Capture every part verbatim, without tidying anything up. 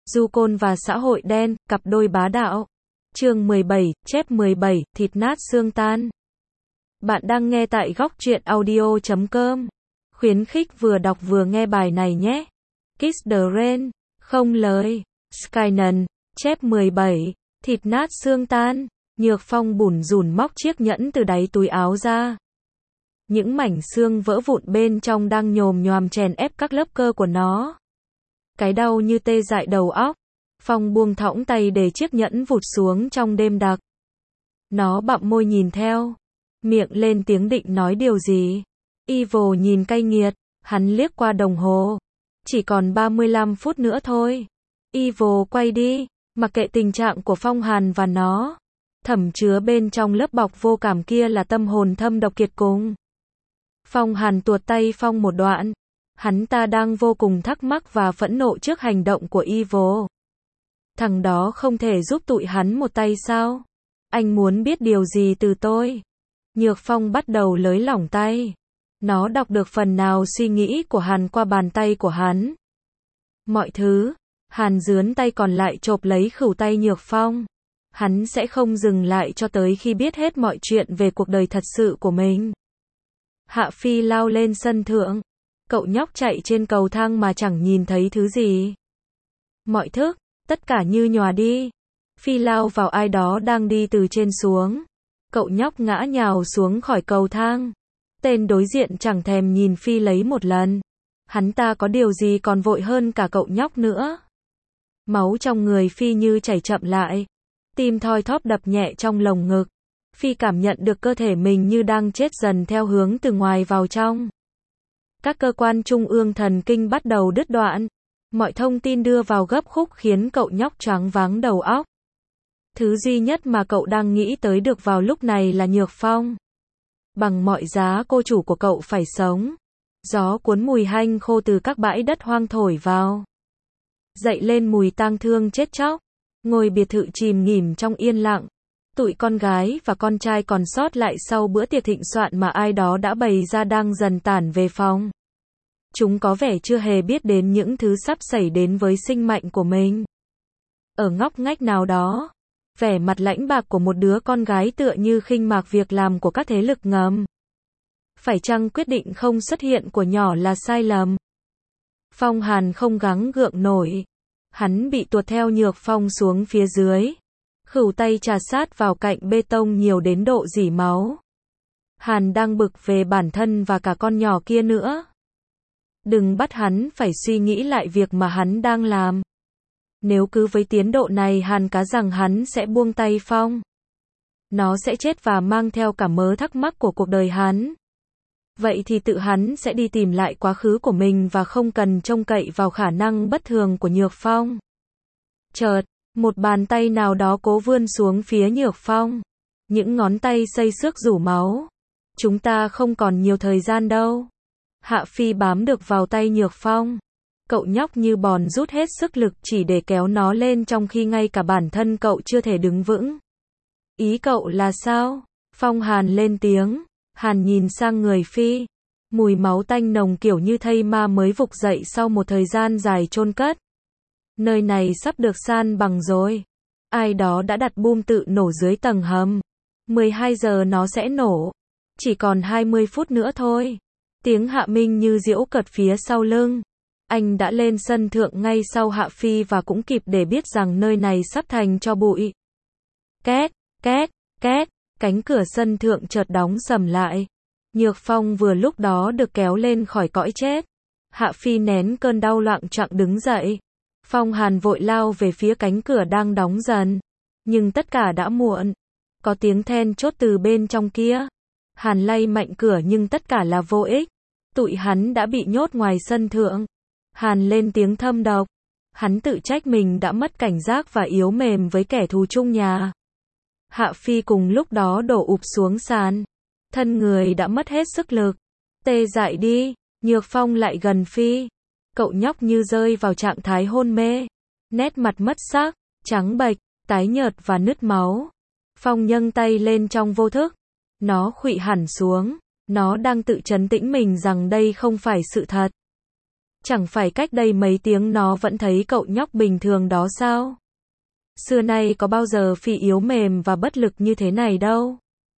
Du Côn và xã hội đen, cặp đôi bá đạo. Chương mười bảy, chép mười bảy, thịt nát xương tan. Bạn đang nghe tại góc truyện audio chấm com. Khuyến khích vừa đọc vừa nghe bài này nhé. Kiss the Rain, không lời. Skynen, chép mười bảy, thịt nát xương tan. Nhược Phong bủn rủn móc chiếc nhẫn từ đáy túi áo ra. Những mảnh xương vỡ vụn bên trong đang nhồm nhoàm chèn ép các lớp cơ của nó. Cái đau như tê dại đầu óc. Phong buông thõng tay để chiếc nhẫn vụt xuống trong đêm đặc. Nó bặm môi nhìn theo. Miệng lên tiếng định nói điều gì. Evil nhìn cay nghiệt. Hắn liếc qua đồng hồ. Chỉ còn ba mươi lăm phút nữa thôi. Evil quay đi. Mặc kệ tình trạng của Phong Hàn và nó. Thẩm chứa bên trong lớp bọc vô cảm kia là tâm hồn thâm độc kiệt cùng. Phong Hàn tuột tay Phong một đoạn. Hắn ta đang vô cùng thắc mắc và phẫn nộ trước hành động của Evil. Thằng đó không thể giúp tụi hắn một tay sao? Anh muốn biết điều gì từ tôi? Nhược Phong bắt đầu lới lỏng tay. Nó đọc được phần nào suy nghĩ của Hàn qua bàn tay của hắn. Mọi thứ. Hàn dướn tay còn lại chộp lấy khửu tay Nhược Phong. Hắn sẽ không dừng lại cho tới khi biết hết mọi chuyện về cuộc đời thật sự của mình. Hạ Phi lao lên sân thượng. Cậu nhóc chạy trên cầu thang mà chẳng nhìn thấy thứ gì. Mọi thức, tất cả như nhòa đi. Phi lao vào ai đó đang đi từ trên xuống. Cậu nhóc ngã nhào xuống khỏi cầu thang. Tên đối diện chẳng thèm nhìn Phi lấy một lần. Hắn ta có điều gì còn vội hơn cả cậu nhóc nữa. Máu trong người Phi như chảy chậm lại. Tim thoi thóp đập nhẹ trong lồng ngực. Phi cảm nhận được cơ thể mình như đang chết dần theo hướng từ ngoài vào trong. Các cơ quan trung ương thần kinh bắt đầu đứt đoạn. Mọi thông tin đưa vào gấp khúc khiến cậu nhóc choáng váng đầu óc. Thứ duy nhất mà cậu đang nghĩ tới được vào lúc này là Nhược Phong. Bằng mọi giá cô chủ của cậu phải sống. Gió cuốn mùi hanh khô từ các bãi đất hoang thổi vào. Dậy lên mùi tang thương chết chóc. Ngôi biệt thự chìm nghỉm trong yên lặng. Tụi con gái và con trai còn sót lại sau bữa tiệc thịnh soạn mà ai đó đã bày ra đang dần tản về phòng. Chúng có vẻ chưa hề biết đến những thứ sắp xảy đến với sinh mệnh của mình. Ở ngóc ngách nào đó, vẻ mặt lãnh bạc của một đứa con gái tựa như khinh mạc việc làm của các thế lực ngầm. Phải chăng quyết định không xuất hiện của nhỏ là sai lầm? Phong Hàn không gắng gượng nổi. Hắn bị tuột theo Nhược Phong xuống phía dưới. Khửu tay chà sát vào cạnh bê tông nhiều đến độ rỉ máu. Hàn đang bực về bản thân và cả con nhỏ kia nữa. Đừng bắt hắn phải suy nghĩ lại việc mà hắn đang làm. Nếu cứ với tiến độ này Hàn cá rằng hắn sẽ buông tay Phong. Nó sẽ chết và mang theo cả mớ thắc mắc của cuộc đời hắn. Vậy thì tự hắn sẽ đi tìm lại quá khứ của mình và không cần trông cậy vào khả năng bất thường của Nhược Phong. Chợt, một bàn tay nào đó cố vươn xuống phía Nhược Phong. Những ngón tay xây xước rủ máu. Chúng ta không còn nhiều thời gian đâu. Hạ Phi bám được vào tay Nhược Phong. Cậu nhóc như bòn rút hết sức lực chỉ để kéo nó lên trong khi ngay cả bản thân cậu chưa thể đứng vững. Ý cậu là sao? Phong Hàn lên tiếng. Hàn nhìn sang người Phi. Mùi máu tanh nồng kiểu như thây ma mới vực dậy sau một thời gian dài chôn cất. Nơi này sắp được san bằng rồi. Ai đó đã đặt bom tự nổ dưới tầng hầm. mười hai giờ nó sẽ nổ. Chỉ còn hai mươi phút nữa thôi. Tiếng Hạ Minh như giễu cợt phía sau lưng. Anh đã lên sân thượng ngay sau Hạ Phi và cũng kịp để biết rằng nơi này sắp thành tro bụi. Két, két, két, cánh cửa sân thượng chợt đóng sầm lại. Nhược Phong vừa lúc đó được kéo lên khỏi cõi chết. Hạ Phi nén cơn đau loạng choạng đứng dậy. Phong Hàn vội lao về phía cánh cửa đang đóng dần. Nhưng tất cả đã muộn. Có tiếng then chốt từ bên trong kia. Hàn lay mạnh cửa nhưng tất cả là vô ích. Tụi hắn đã bị nhốt ngoài sân thượng. Hàn lên tiếng thâm độc. Hắn tự trách mình đã mất cảnh giác và yếu mềm với kẻ thù chung nhà. Hạ Phi cùng lúc đó đổ ụp xuống sàn. Thân người đã mất hết sức lực. Tê dại đi. Nhược Phong lại gần Phi. Cậu nhóc như rơi vào trạng thái hôn mê. Nét mặt mất sắc, trắng bệch, tái nhợt và nứt máu. Phong nhấc tay lên trong vô thức. Nó khuỵu hẳn xuống. Nó đang tự trấn tĩnh mình rằng đây không phải sự thật. Chẳng phải cách đây mấy tiếng nó vẫn thấy cậu nhóc bình thường đó sao? Xưa nay có bao giờ Phi yếu mềm và bất lực như thế này đâu.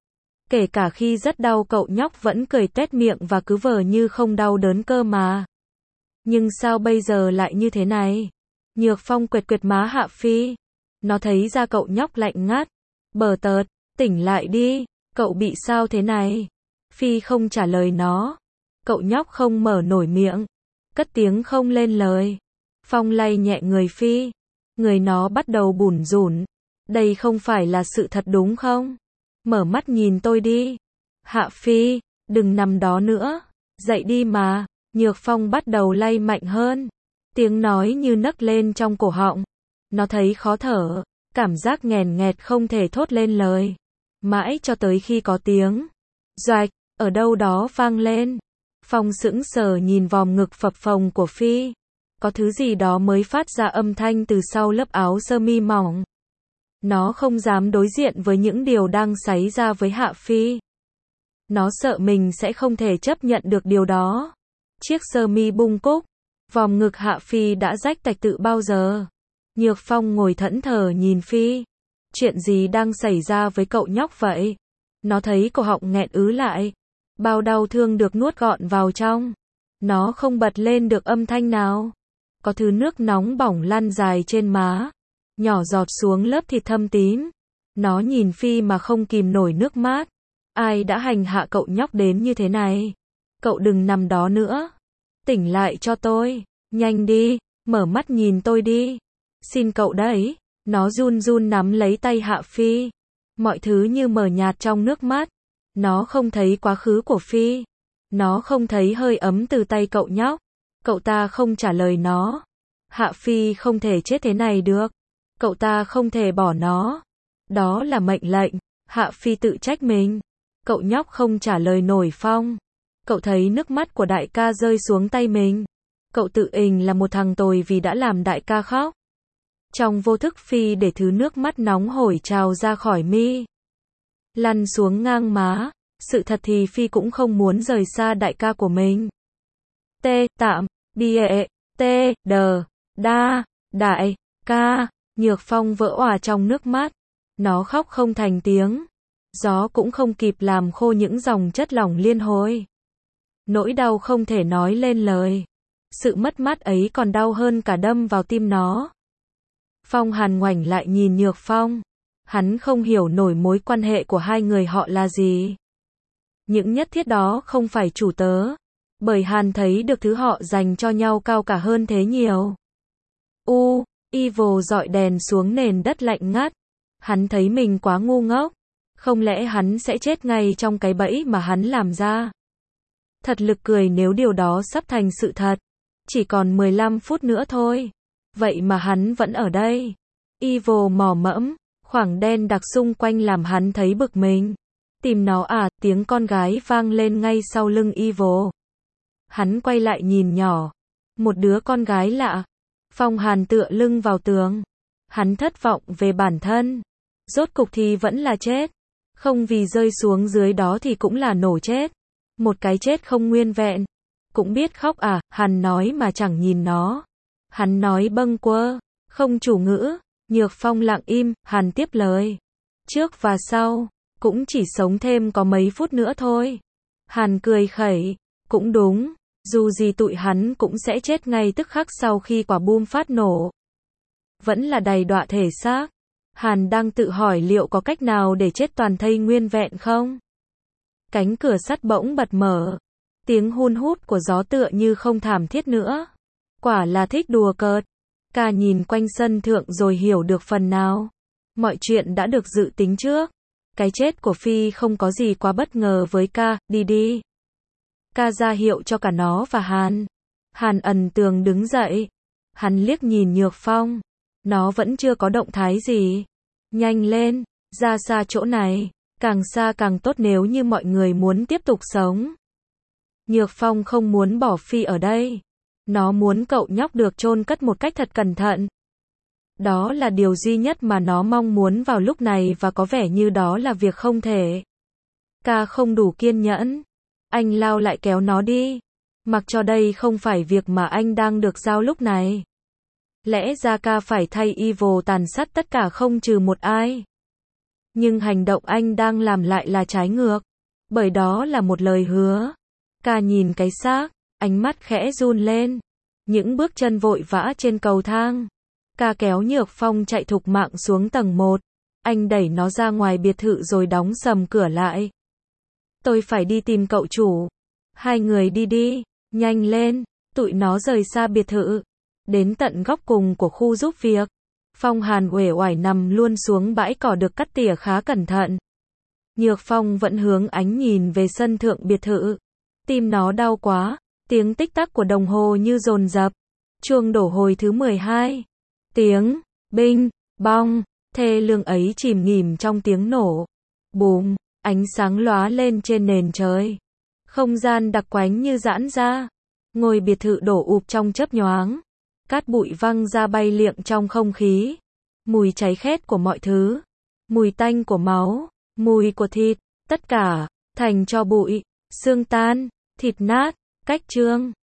Kể cả khi rất đau cậu nhóc vẫn cười tuét miệng và cứ vờ như không đau đớn cơ mà. Nhưng sao bây giờ lại như thế này? Nhược Phong quệt quệt má Hạ Phi. Nó thấy da cậu nhóc lạnh ngắt. Bờ tợt, tỉnh lại đi, cậu bị sao thế này? Phi không trả lời nó. Cậu nhóc không mở nổi miệng. Cất tiếng không lên lời. Phong lay nhẹ người Phi. Người nó bắt đầu bủn rủn. Đây không phải là sự thật đúng không? Mở mắt nhìn tôi đi. Hạ Phi, đừng nằm đó nữa. Dậy đi mà. Nhược Phong bắt đầu lay mạnh hơn. Tiếng nói như nấc lên trong cổ họng. Nó thấy khó thở. Cảm giác nghèn nghẹt không thể thốt lên lời. Mãi cho tới khi có tiếng doạch, ở đâu đó vang lên. Phong sững sờ nhìn vòm ngực phập phồng của Phi. Có thứ gì đó mới phát ra âm thanh từ sau lớp áo sơ mi mỏng. Nó không dám đối diện với những điều đang xảy ra với Hạ Phi. Nó sợ mình sẽ không thể chấp nhận được điều đó. Chiếc sơ mi bung cúc, vòm ngực Hạ Phi đã rách tạch tự bao giờ. Nhược Phong ngồi thẫn thờ nhìn Phi. Chuyện gì đang xảy ra với cậu nhóc vậy? Nó thấy cổ họng nghẹn ứ lại. Bao đau thương được nuốt gọn vào trong. Nó không bật lên được âm thanh nào. Có thứ nước nóng bỏng lăn dài trên má. Nhỏ giọt xuống lớp thịt thâm tím. Nó nhìn Phi mà không kìm nổi nước mắt. Ai đã hành hạ cậu nhóc đến như thế này? Cậu đừng nằm đó nữa. Tỉnh lại cho tôi. Nhanh đi, mở mắt nhìn tôi đi. Xin cậu đấy. Nó run run nắm lấy tay Hạ Phi. Mọi thứ như mờ nhạt trong nước mắt. Nó không thấy quá khứ của Phi. Nó không thấy hơi ấm từ tay cậu nhóc. Cậu ta không trả lời nó. Hạ Phi không thể chết thế này được. Cậu ta không thể bỏ nó. Đó là mệnh lệnh. Hạ Phi tự trách mình. Cậu nhóc không trả lời nổi Phong. Cậu thấy nước mắt của đại ca rơi xuống tay mình. Cậu tự ình là một thằng tồi vì đã làm đại ca khóc. Trong vô thức Phi để thứ nước mắt nóng hổi trào ra khỏi mi. Lăn xuống ngang má. Sự thật thì Phi cũng không muốn rời xa đại ca của mình. T, tạm, bie, t, đờ, đa, đại, ca. Nhược Phong vỡ òa trong nước mắt. Nó khóc không thành tiếng. Gió cũng không kịp làm khô những dòng chất lỏng liên hồi. Nỗi đau không thể nói lên lời. Sự mất mát ấy còn đau hơn cả đâm vào tim nó. Phong Hàn ngoảnh lại nhìn Nhược Phong. Hắn không hiểu nổi mối quan hệ của hai người họ là gì. Những nhất thiết đó không phải chủ tớ. Bởi Hàn thấy được thứ họ dành cho nhau cao cả hơn thế nhiều. U, Evil dọi đèn xuống nền đất lạnh ngắt. Hắn thấy mình quá ngu ngốc. Không lẽ hắn sẽ chết ngay trong cái bẫy mà hắn làm ra? Thật lực cười nếu điều đó sắp thành sự thật. Chỉ còn mười lăm phút nữa thôi. Vậy mà hắn vẫn ở đây. Evil mò mẫm. Khoảng đen đặc xung quanh làm hắn thấy bực mình. Tìm nó à, tiếng con gái vang lên ngay sau lưng Evil. Hắn quay lại nhìn nhỏ. Một đứa con gái lạ. Phong Hàn tựa lưng vào tường. Hắn thất vọng về bản thân. Rốt cục thì vẫn là chết. Không vì rơi xuống dưới đó thì cũng là nổ chết. Một cái chết không nguyên vẹn. Cũng biết khóc à, Hàn nói mà chẳng nhìn nó. Hắn nói bâng quơ, không chủ ngữ. Nhược Phong lặng im, Hàn tiếp lời. Trước và sau, cũng chỉ sống thêm có mấy phút nữa thôi. Hàn cười khẩy, cũng đúng. Dù gì tụi hắn cũng sẽ chết ngay tức khắc sau khi quả bom phát nổ. Vẫn là đầy đọa thể xác. Hàn đang tự hỏi liệu có cách nào để chết toàn thây nguyên vẹn không? Cánh cửa sắt bỗng bật mở. Tiếng hun hút của gió tựa như không thảm thiết nữa. Quả là thích đùa cợt. Ca nhìn quanh sân thượng rồi hiểu được phần nào. Mọi chuyện đã được dự tính trước. Cái chết của Phi không có gì quá bất ngờ với ca, đi đi. Ca ra hiệu cho cả nó và Hàn. Hàn ẩn tường đứng dậy. Hắn liếc nhìn Nhược Phong. Nó vẫn chưa có động thái gì. Nhanh lên, ra xa chỗ này. Càng xa càng tốt nếu như mọi người muốn tiếp tục sống. Nhược Phong không muốn bỏ Phi ở đây. Nó muốn cậu nhóc được chôn cất một cách thật cẩn thận. Đó là điều duy nhất mà nó mong muốn vào lúc này và có vẻ như đó là việc không thể. Ca không đủ kiên nhẫn. Anh lao lại kéo nó đi. Mặc cho đây không phải việc mà anh đang được giao lúc này. Lẽ ra ca phải thay Evil tàn sát tất cả không trừ một ai. Nhưng hành động anh đang làm lại là trái ngược. Bởi đó là một lời hứa. Ca nhìn cái xác, ánh mắt khẽ run lên. Những bước chân vội vã trên cầu thang. Ca kéo Nhược Phong chạy thục mạng xuống tầng một. Anh đẩy nó ra ngoài biệt thự rồi đóng sầm cửa lại. Tôi phải đi tìm cậu chủ. Hai người đi đi, nhanh lên. Tụi nó rời xa biệt thự. Đến tận góc cùng của khu giúp việc. Phong Hàn uể oải nằm luôn xuống bãi cỏ được cắt tỉa khá cẩn thận. Nhược Phong vẫn hướng ánh nhìn về sân thượng biệt thự. Tim nó đau quá. Tiếng tích tắc của đồng hồ như dồn dập. Chuông đổ hồi thứ mười hai. Tiếng binh bong thê lương ấy chìm nghỉm trong tiếng nổ. Bùm, ánh sáng lóa lên trên nền trời. Không gian đặc quánh như giãn ra. Ngôi biệt thự đổ ụp trong chớp nhoáng. Cát bụi văng ra bay liệng trong không khí. Mùi cháy khét của mọi thứ. Mùi tanh của máu. Mùi của thịt. Tất cả thành tro bụi. Xương tan. Thịt nát. Cách chương.